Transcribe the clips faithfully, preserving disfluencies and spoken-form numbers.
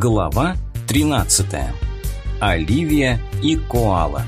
Глава тринадцатая. Оливия и Коала.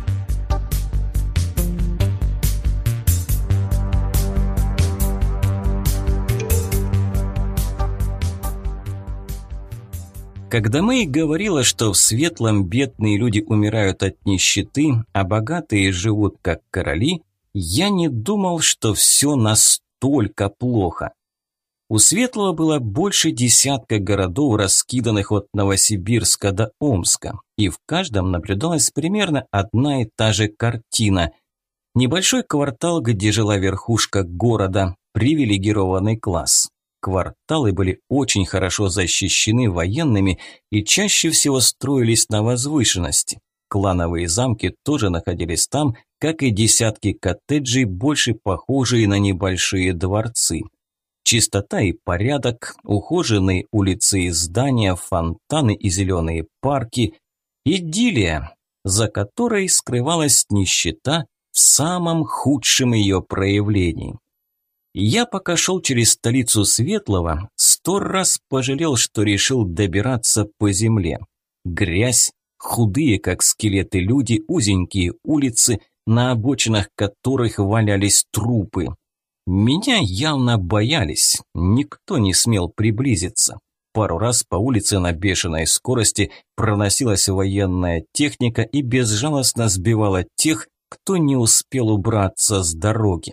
Когда Мэй говорила, что в Светлом бедные люди умирают от нищеты, а богатые живут как короли, я не думал, что все настолько плохо. У Светлого было больше десятка городов, раскиданных от Новосибирска до Омска, и в каждом наблюдалась примерно одна и та же картина. Небольшой квартал, где жила верхушка города, привилегированный класс. Кварталы были очень хорошо защищены военными и чаще всего строились на возвышенности. Клановые замки тоже находились там, как и десятки коттеджей, больше похожие на небольшие дворцы. Чистота и порядок, ухоженные улицы и здания, фонтаны и зеленые парки. Идиллия, за которой скрывалась нищета в самом худшем ее проявлении. Я, пока шел через столицу Светлого, сто раз пожалел, что решил добираться по земле. Грязь, худые, как скелеты люди, узенькие улицы, на обочинах которых валялись трупы. Меня явно боялись, никто не смел приблизиться. Пару раз по улице на бешеной скорости проносилась военная техника и безжалостно сбивала тех, кто не успел убраться с дороги.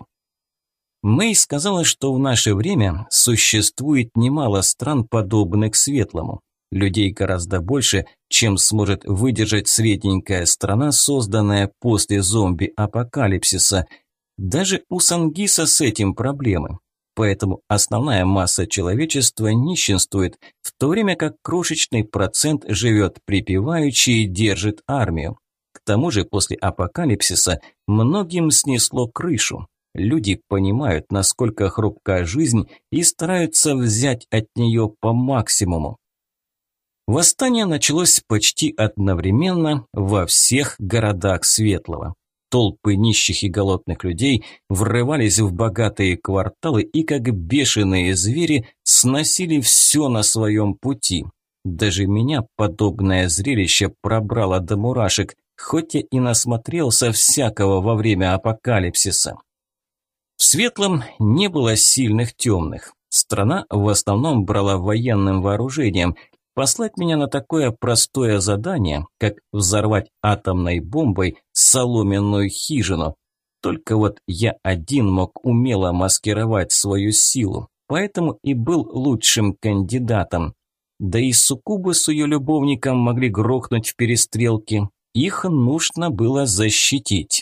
Мэй сказала, что в наше время существует немало стран, подобных Светлому. Людей гораздо больше, чем сможет выдержать средненькая страна, созданная после зомби-апокалипсиса. Даже у Сангиса с этим проблемы. Поэтому основная масса человечества нищенствует, в то время как крошечный процент живет припеваючи и держит армию. К тому же после апокалипсиса многим снесло крышу. Люди понимают, насколько хрупка жизнь, и стараются взять от нее по максимуму. Восстание началось почти одновременно во всех городах Светлого. Толпы нищих и голодных людей врывались в богатые кварталы и, как бешеные звери, сносили все на своем пути. Даже меня подобное зрелище пробрало до мурашек, хоть я и насмотрелся всякого во время апокалипсиса. В Светлом не было сильных темных. Страна в основном брала военным вооружением. Послать меня на такое простое задание, как взорвать атомной бомбой соломенную хижину. Только вот я один мог умело маскировать свою силу, поэтому и был лучшим кандидатом. Да и суккубы с ее любовником могли грохнуть в перестрелке. Их нужно было защитить.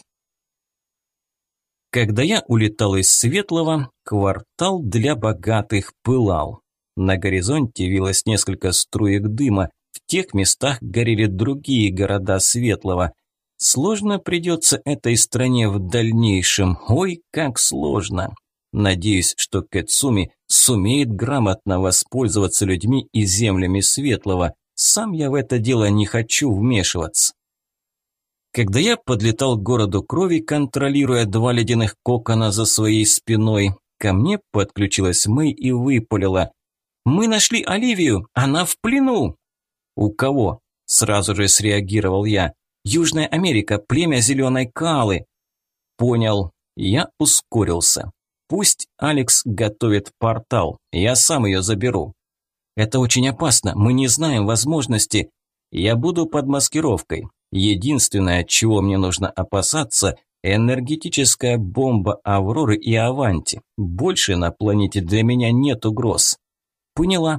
Когда я улетал из Светлого, квартал для богатых пылал. На горизонте вилось несколько струек дыма, в тех местах горели другие города Светлого. Сложно придется этой стране в дальнейшем, ой, как сложно. Надеюсь, что Кэцуми сумеет грамотно воспользоваться людьми и землями Светлого. Сам я в это дело не хочу вмешиваться. Когда я подлетал к городу крови, контролируя два ледяных кокона за своей спиной, ко мне подключилась Мэй и выпалила: «Мы нашли Оливию, она в плену!» «У кого?» – сразу же среагировал я. «Южная Америка, племя зеленой Коалы». «Понял». Я ускорился. «Пусть Алекс готовит портал, я сам ее заберу». «Это очень опасно, мы не знаем возможности». «Я буду под маскировкой. Единственное, чего мне нужно опасаться – энергетическая бомба Авроры и Аванти. Больше на планете для меня нет угроз». «Поняла».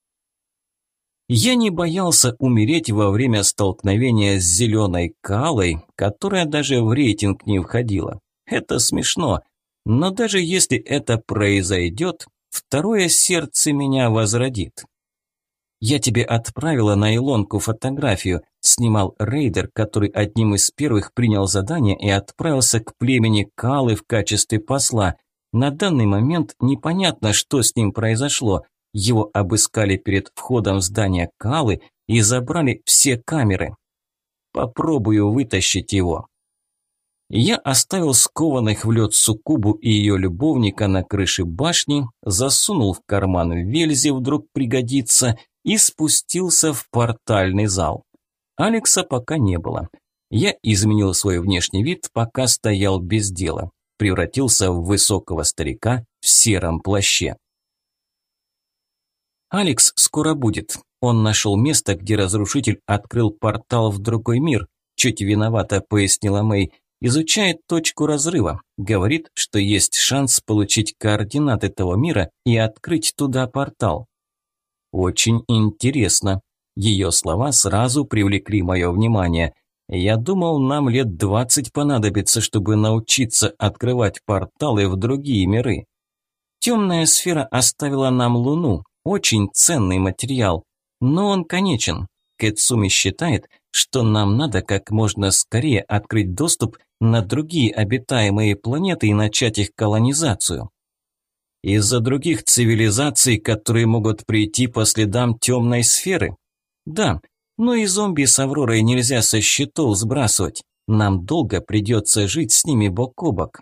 Я не боялся умереть во время столкновения с зеленой Коалой, которая даже в рейтинг не входила. Это смешно, но даже если это произойдет, второе сердце меня возродит. «Я тебе отправила на Илонку фотографию», – снимал рейдер, который одним из первых принял задание и отправился к племени Коалы в качестве посла. На данный момент непонятно, что с ним произошло. Его обыскали перед входом в здание Коалы и забрали все камеры. Попробую вытащить его. Я оставил скованных в лед суккубу и ее любовника на крыше башни, засунул в карман вельзи, вдруг пригодится, и спустился в портальный зал. Алекса пока не было. Я изменил свой внешний вид, пока стоял без дела. Превратился в высокого старика в сером плаще. «Алекс скоро будет. Он нашел место, где разрушитель открыл портал в другой мир», чуть виновато пояснила Мэй. «Изучает точку разрыва. Говорит, что есть шанс получить координаты этого мира и открыть туда портал». «Очень интересно». Ее слова сразу привлекли мое внимание. Я думал, нам лет двадцать понадобится, чтобы научиться открывать порталы в другие миры. Темная сфера оставила нам Луну, очень ценный материал, но он конечен. Кэцуми считает, что нам надо как можно скорее открыть доступ на другие обитаемые планеты и начать их колонизацию. Из-за других цивилизаций, которые могут прийти по следам темной сферы? Да. Но и зомби с Авророй нельзя со счетов сбрасывать. Нам долго придется жить с ними бок о бок.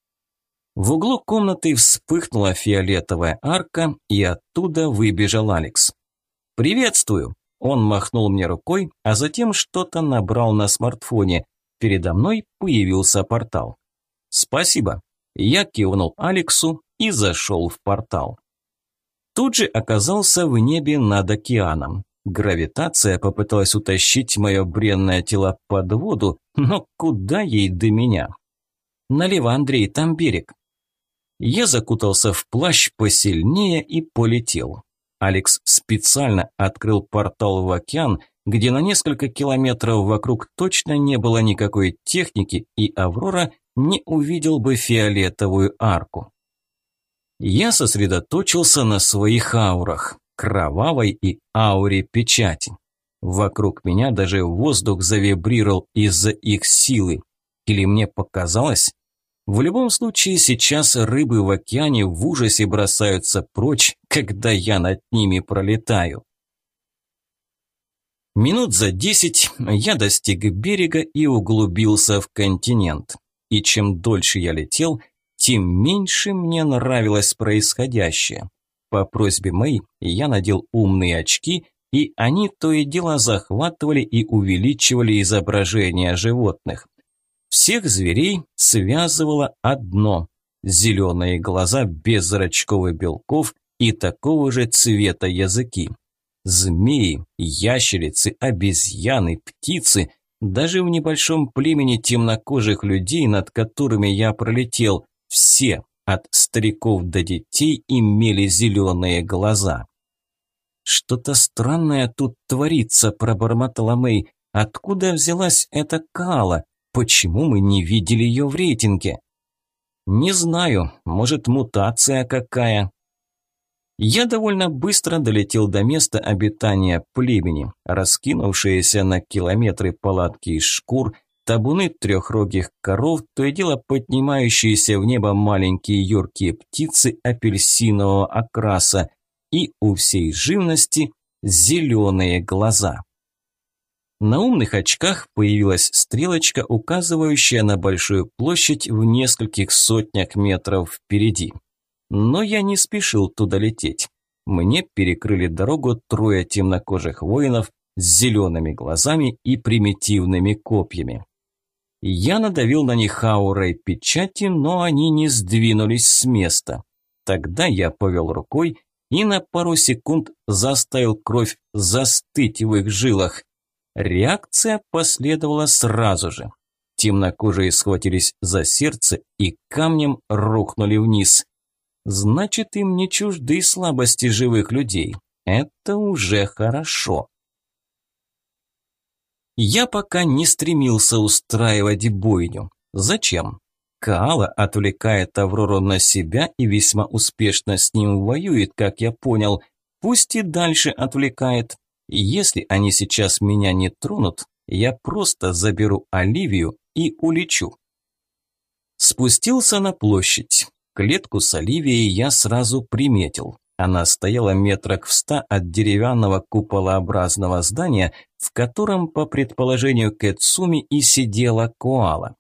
В углу комнаты вспыхнула фиолетовая арка, и оттуда выбежал Алекс. «Приветствую!» Он махнул мне рукой, а затем что-то набрал на смартфоне. Передо мной появился портал. «Спасибо!» Я кивнул Алексу и зашел в портал. Тут же оказался в небе над океаном. Гравитация попыталась утащить мое бренное тело под воду, но куда ей до меня? «Налево, Андрей, там берег». Я закутался в плащ посильнее и полетел. Алекс специально открыл портал в океан, где на несколько километров вокруг точно не было никакой техники, и Аврора не увидел бы фиолетовую арку. Я сосредоточился на своих аурах. Кровавой и ауре печати. Вокруг меня даже воздух завибрировал из-за их силы. Или мне показалось? В любом случае, сейчас рыбы в океане в ужасе бросаются прочь, когда я над ними пролетаю. Минут за десять я достиг берега и углубился в континент. И чем дольше я летел, тем меньше мне нравилось происходящее. По просьбе Мэй я надел умные очки, и они то и дело захватывали и увеличивали изображения животных. Всех зверей связывало одно – зеленые глаза без зрачков и белков и такого же цвета языки. Змеи, ящерицы, обезьяны, птицы, даже в небольшом племени темнокожих людей, над которыми я пролетел, все – от стариков до детей имели зеленые глаза. «Что-то странное тут творится», – пробормотала Мэй. «Откуда взялась эта Каала? Почему мы не видели ее в рейтинге?» «Не знаю, может, мутация какая». Я довольно быстро долетел до места обитания племени. Раскинувшиеся на километры палатки из шкур, табуны трехрогих коров, то и дело поднимающиеся в небо маленькие юркие птицы апельсинового окраса и у всей живности зеленые глаза. На умных очках появилась стрелочка, указывающая на большую площадь в нескольких сотнях метров впереди. Но я не спешил туда лететь. Мне перекрыли дорогу трое темнокожих воинов с зелеными глазами и примитивными копьями. Я надавил на них аурой печати, но они не сдвинулись с места. Тогда я повел рукой и на пару секунд заставил кровь застыть в их жилах. Реакция последовала сразу же. Темнокожие схватились за сердце и камнем рухнули вниз. Значит, им не чужды слабости живых людей. Это уже хорошо. Я пока не стремился устраивать бойню. Зачем? Каала отвлекает Аврору на себя и весьма успешно с ним воюет, как я понял. Пусть и дальше отвлекает. Если они сейчас меня не тронут, я просто заберу Оливию и улечу. Спустился на площадь. Клетку с Оливией я сразу приметил. Она стояла метрах в ста от деревянного куполообразного здания, в котором, по предположению Кэцуми, и сидела Коала.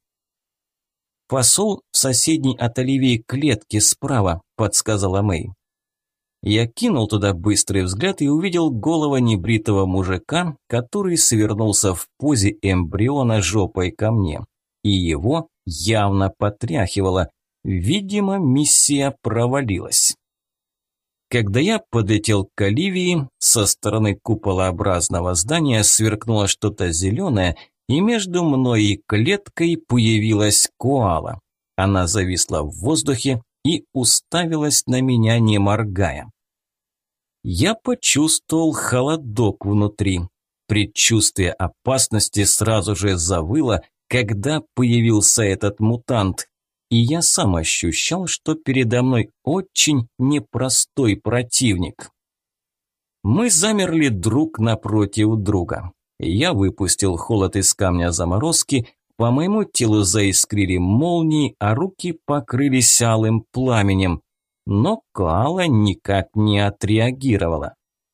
«Посол в соседней от Оливии клетке справа», – подсказала Мэй. Я кинул туда быстрый взгляд и увидел голову небритого мужика, который свернулся в позе эмбриона жопой ко мне. И его явно потряхивало. Видимо, миссия провалилась. Когда я подлетел к Оливии, со стороны куполообразного здания сверкнуло что-то зеленое, и между мной и клеткой появилась коала. Она зависла в воздухе и уставилась на меня, не моргая. Я почувствовал холодок внутри. Предчувствие опасности сразу же завыло, когда появился этот мутант, и я сам ощущал, что передо мной очень непростой противник. Мы замерли друг напротив друга. Я выпустил холод из камня заморозки, по моему телу заискрили молнии, а руки покрылись алым пламенем, но коала никак не отреагировала.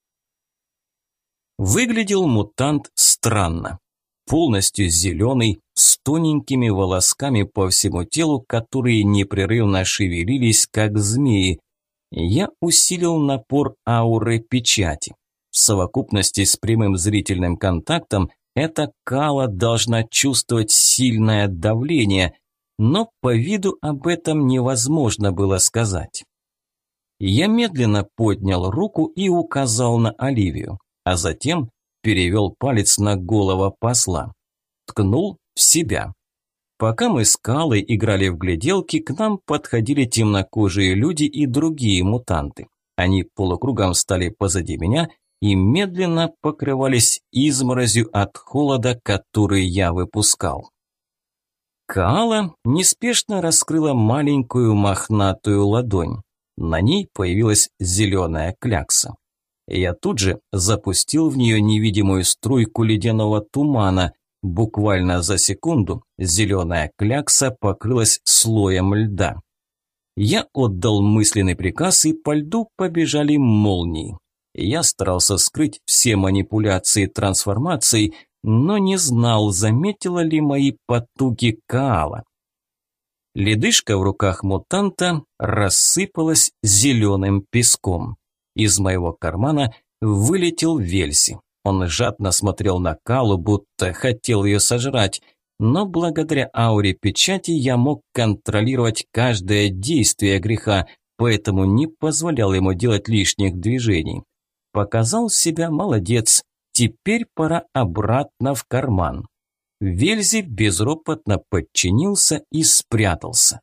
Выглядел мутант странно. Полностью зеленый, с тоненькими волосками по всему телу, которые непрерывно шевелились, как змеи. Я усилил напор ауры печати. В совокупности с прямым зрительным контактом эта коала должна чувствовать сильное давление, но по виду об этом невозможно было сказать. Я медленно поднял руку и указал на Оливию, а затем перевел палец на голову посла. Ткнул в себя. Пока мы с Калой играли в гляделки, к нам подходили темнокожие люди и другие мутанты. Они полукругом встали позади меня и медленно покрывались изморозью от холода, который я выпускал. Каала неспешно раскрыла маленькую мохнатую ладонь. На ней появилась зеленая клякса. Я тут же запустил в нее невидимую струйку ледяного тумана. Буквально за секунду зеленая клякса покрылась слоем льда. Я отдал мысленный приказ, и по льду побежали молнии. Я старался скрыть все манипуляции трансформацией, но не знал, заметила ли мои потуги Каала. Ледышка в руках мутанта рассыпалась зеленым песком. Из моего кармана вылетел Вельси. Он жадно смотрел на Калу, будто хотел ее сожрать, но благодаря ауре печати я мог контролировать каждое действие греха, поэтому не позволял ему делать лишних движений. Показал себя молодец, теперь пора обратно в карман. Вельзи безропотно подчинился и спрятался.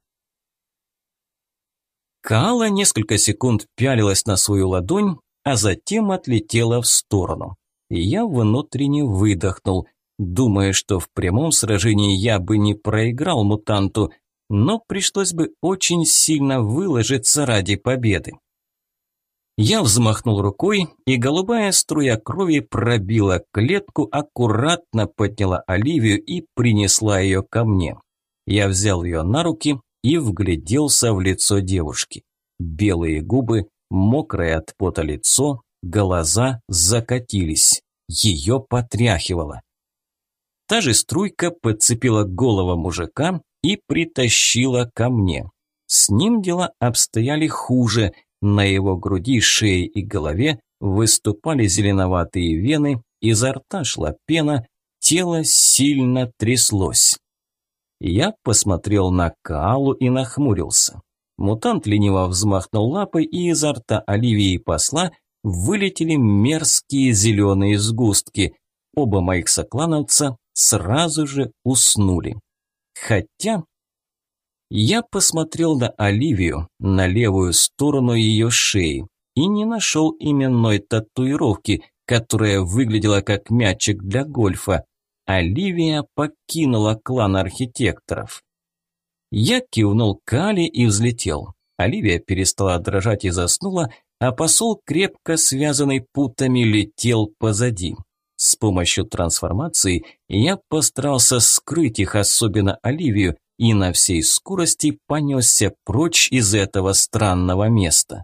Каала несколько секунд пялилась на свою ладонь, а затем отлетела в сторону. И я внутренне выдохнул, думая, что в прямом сражении я бы не проиграл мутанту, но пришлось бы очень сильно выложиться ради победы. Я взмахнул рукой, и голубая струя крови пробила клетку, аккуратно подняла Оливию и принесла ее ко мне. Я взял ее на руки и вгляделся в лицо девушки. Белые губы, мокрое от пота лицо, глаза закатились. Ее потряхивало. Та же струйка подцепила голову мужика и притащила ко мне. С ним дела обстояли хуже. На его груди, шее и голове выступали зеленоватые вены, изо рта шла пена, тело сильно тряслось. Я посмотрел на Каалу и нахмурился. Мутант лениво взмахнул лапой, и изо рта Оливии и посла вылетели мерзкие зеленые сгустки. Оба моих соклановца сразу же уснули. Хотя... Я посмотрел на Оливию, на левую сторону ее шеи, и не нашел именной татуировки, которая выглядела как мячик для гольфа. Оливия покинула клан архитекторов. Я кивнул Кале и взлетел. Оливия перестала дрожать и заснула, а посол, крепко связанный путами, летел позади. С помощью трансформации я постарался скрыть их, особенно Оливию, и на всей скорости понесся прочь из этого странного места.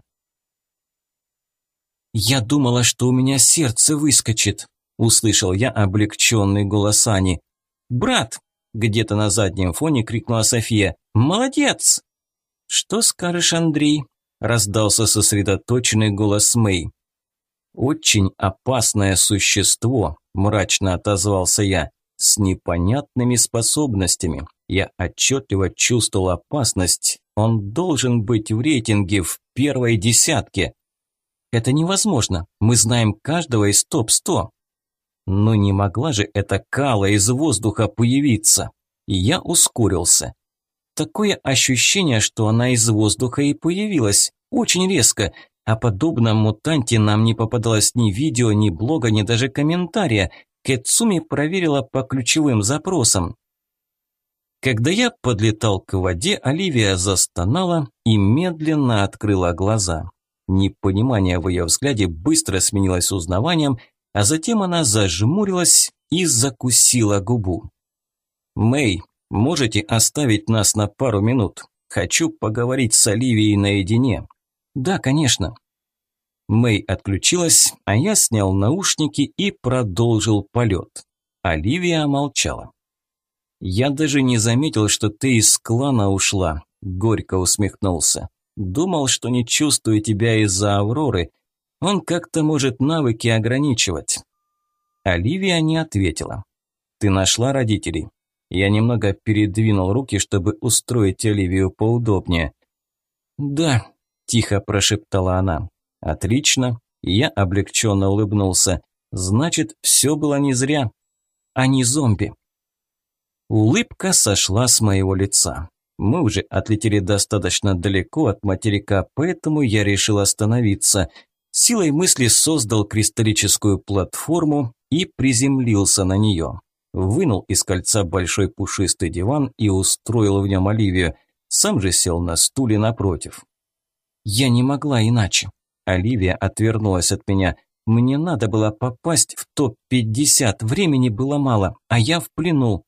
«Я думала, что у меня сердце выскочит», – услышал я облегченный голос Ани. «Брат!» – где-то на заднем фоне крикнула София. «Молодец!» «Что скажешь, Андрей?» – раздался сосредоточенный голос Мэй. «Очень опасное существо», – мрачно отозвался я, – «с непонятными способностями. Я отчетливо чувствовал опасность. Он должен быть в рейтинге в первой десятке». «Это невозможно. Мы знаем каждого из топ сто». Но не могла же эта Кала из воздуха появиться. И я ускорился. Такое ощущение, что она из воздуха и появилась. Очень резко. О подобном мутанте нам не попадалось ни видео, ни блога, ни даже комментария. Кэцуми проверила по ключевым запросам. Когда я подлетал к воде, Оливия застонала и медленно открыла глаза. Непонимание в ее взгляде быстро сменилось узнаванием, а затем она зажмурилась и закусила губу. «Мэй, можете оставить нас на пару минут? Хочу поговорить с Оливией наедине». «Да, конечно». Мэй отключилась, а я снял наушники и продолжил полет. Оливия молчала. «Я даже не заметил, что ты из клана ушла», – горько усмехнулся. «Думал, что не чувствую тебя из-за Авроры. Он как-то может навыки ограничивать». Оливия не ответила. «Ты нашла родителей?» Я немного передвинул руки, чтобы устроить Оливию поудобнее. «Да», – тихо прошептала она. «Отлично». Я облегченно улыбнулся. «Значит, все было не зря. Они зомби». Улыбка сошла с моего лица. Мы уже отлетели достаточно далеко от материка, поэтому я решил остановиться. Силой мысли создал кристаллическую платформу и приземлился на нее. Вынул из кольца большой пушистый диван и устроил в нем Оливию. Сам же сел на стуле напротив. «Я не могла иначе». Оливия отвернулась от меня. «Мне надо было попасть в топ пятьдесят, времени было мало, а я в плену».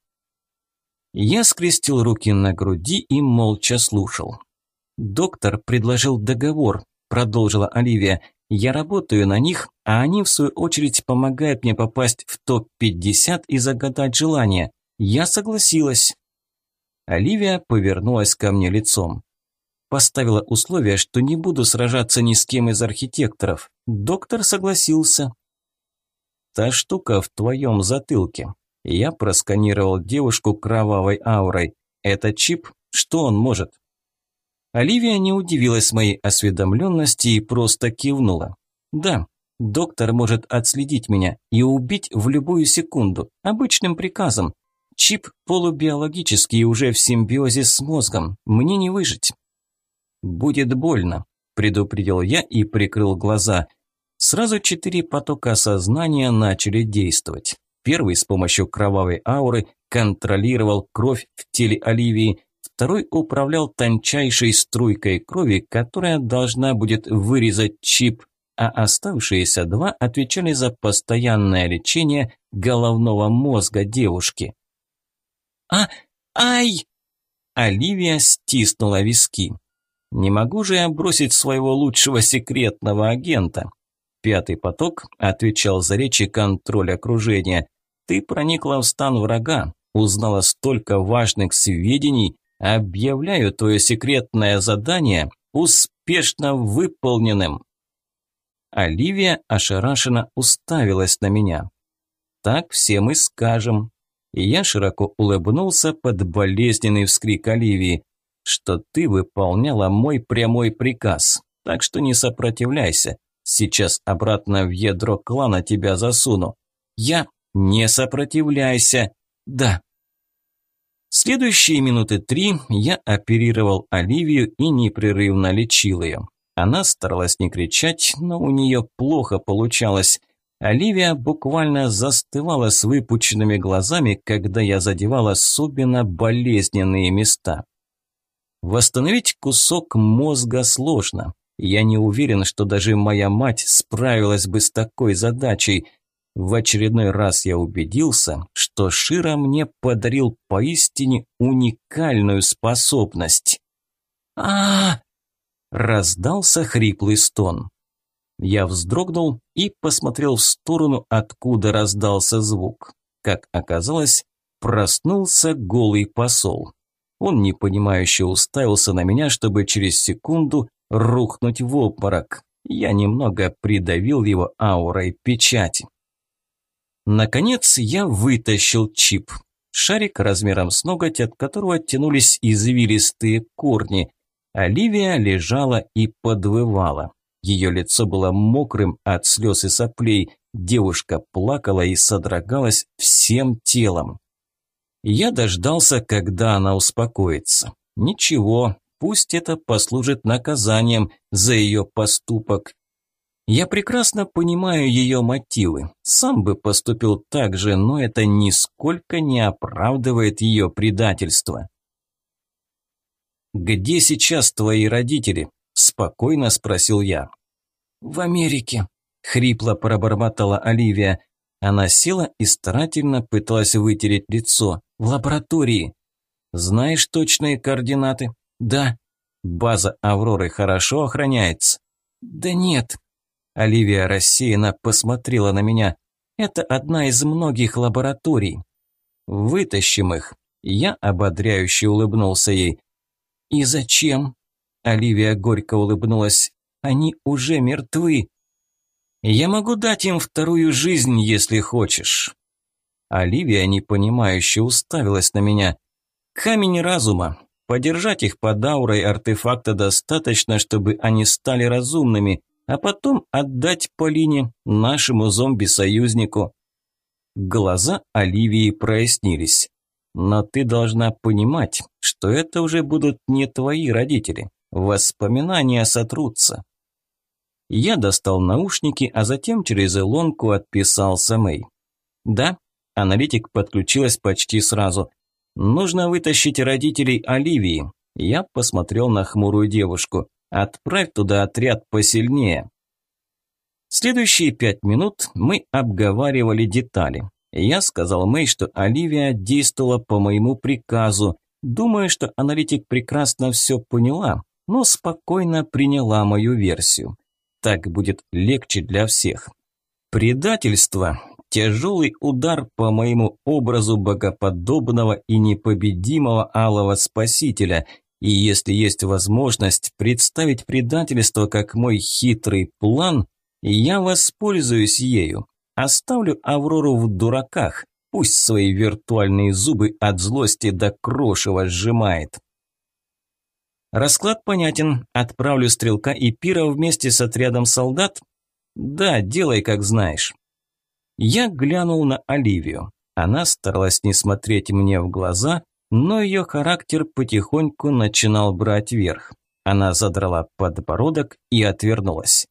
Я скрестил руки на груди и молча слушал. «Доктор предложил договор», – продолжила Оливия. «Я работаю на них, а они, в свою очередь, помогают мне попасть в топ пятьдесят и загадать желание. Я согласилась». Оливия повернулась ко мне лицом. Поставила условие, что не буду сражаться ни с кем из архитекторов. Доктор согласился. «Та штука в твоем затылке». Я просканировал девушку кровавой аурой. «Это чип? Что он может?» Оливия не удивилась моей осведомленности и просто кивнула. «Да, доктор может отследить меня и убить в любую секунду, обычным приказом. Чип полубиологический и уже в симбиозе с мозгом, мне не выжить». «Будет больно», – предупредил я и прикрыл глаза. Сразу четыре потока сознания начали действовать. Первый с помощью кровавой ауры контролировал кровь в теле Оливии, второй управлял тончайшей струйкой крови, которая должна будет вырезать чип, а оставшиеся два отвечали за постоянное лечение головного мозга девушки. «А, ай!» Оливия стиснула виски. «Не могу же я бросить своего лучшего секретного агента». Пятый поток отвечал за речи контроль окружения. «Ты проникла в стан врага, узнала столько важных сведений, объявляю твое секретное задание успешно выполненным». Оливия ошарашенно уставилась на меня. «Так всем и скажем». И я широко улыбнулся под болезненный вскрик Оливии, что ты выполняла мой прямой приказ, так что не сопротивляйся. Сейчас обратно в ядро клана тебя засуну. Я не сопротивляйся. Да. Следующие минуты три я оперировал Оливию и непрерывно лечил ее. Она старалась не кричать, но у нее плохо получалось. Оливия буквально застывала с выпученными глазами, когда я задевал особенно болезненные места. Восстановить кусок мозга сложно. Я не уверен, что даже моя мать справилась бы с такой задачей. В очередной раз я убедился, что Шира мне подарил поистине уникальную способность. а Раздался хриплый стон. Я вздрогнул и посмотрел в сторону, откуда раздался звук. Как оказалось, проснулся голый посол. Он непонимающе уставился на меня, чтобы через секунду рухнуть в обморок. Я немного придавил его аурой печати. Наконец я вытащил чип. Шарик размером с ноготь, от которого тянулись извилистые корни. Оливия лежала и подвывала. Ее лицо было мокрым от слез и соплей. Девушка плакала и содрогалась всем телом. Я дождался, когда она успокоится. Ничего, пусть это послужит наказанием за ее поступок. Я прекрасно понимаю ее мотивы. Сам бы поступил так же, но это нисколько не оправдывает ее предательство. «Где сейчас твои родители?» – спокойно спросил я. «В Америке», – хрипло пробормотала Оливия. Она села и старательно пыталась вытереть лицо. «В лаборатории». «Знаешь точные координаты?» «Да». «База Авроры хорошо охраняется?» «Да нет». Оливия рассеянно посмотрела на меня. «Это одна из многих лабораторий». «Вытащим их». Я ободряюще улыбнулся ей. «И зачем?» Оливия горько улыбнулась. «Они уже мертвы». «Я могу дать им вторую жизнь, если хочешь». Оливия непонимающе уставилась на меня. «Камень разума. Подержать их под аурой артефакта достаточно, чтобы они стали разумными, а потом отдать Полине, нашему зомби-союзнику». Глаза Оливии прояснились. «Но ты должна понимать, что это уже будут не твои родители. Воспоминания сотрутся». Я достал наушники, а затем через Илонку отписался Мэй. «Да». Аналитик подключилась почти сразу. «Нужно вытащить родителей Оливии». Я посмотрел на хмурую девушку. «Отправь туда отряд посильнее». Следующие пять минут мы обговаривали детали. Я сказал Мэй, что Оливия действовала по моему приказу. Думаю, что аналитик прекрасно все поняла, но спокойно приняла мою версию. Так будет легче для всех. Предательство – тяжелый удар по моему образу богоподобного и непобедимого алого спасителя. И если есть возможность представить предательство как мой хитрый план, я воспользуюсь ею. Оставлю Аврору в дураках, пусть свои виртуальные зубы от злости до крошева сжимает. Расклад понятен. Отправлю Стрелка и Пира вместе с отрядом солдат? Да, делай как знаешь. Я глянул на Оливию. Она старалась не смотреть мне в глаза, но ее характер потихоньку начинал брать верх. Она задрала подбородок и отвернулась.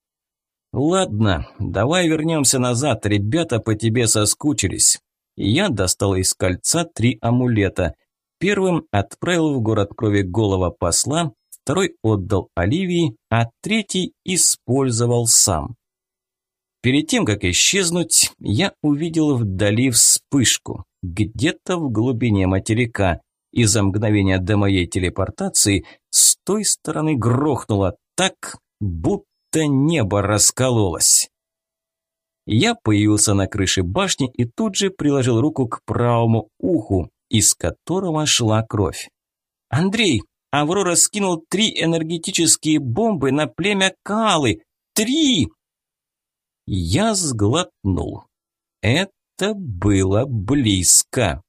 «Ладно, давай вернемся назад, ребята по тебе соскучились». Я достал из кольца три амулета. Первым отправил в город крови голого посла, второй отдал Оливии, а третий использовал сам. Перед тем, как исчезнуть, я увидел вдали вспышку, где-то в глубине материка, и за мгновение до моей телепортации с той стороны грохнуло так, будто небо раскололось. Я появился на крыше башни и тут же приложил руку к правому уху, из которого шла кровь. «Андрей, Аврора скинул три энергетические бомбы на племя Каалы! Три!» Я сглотнул. Это было близко.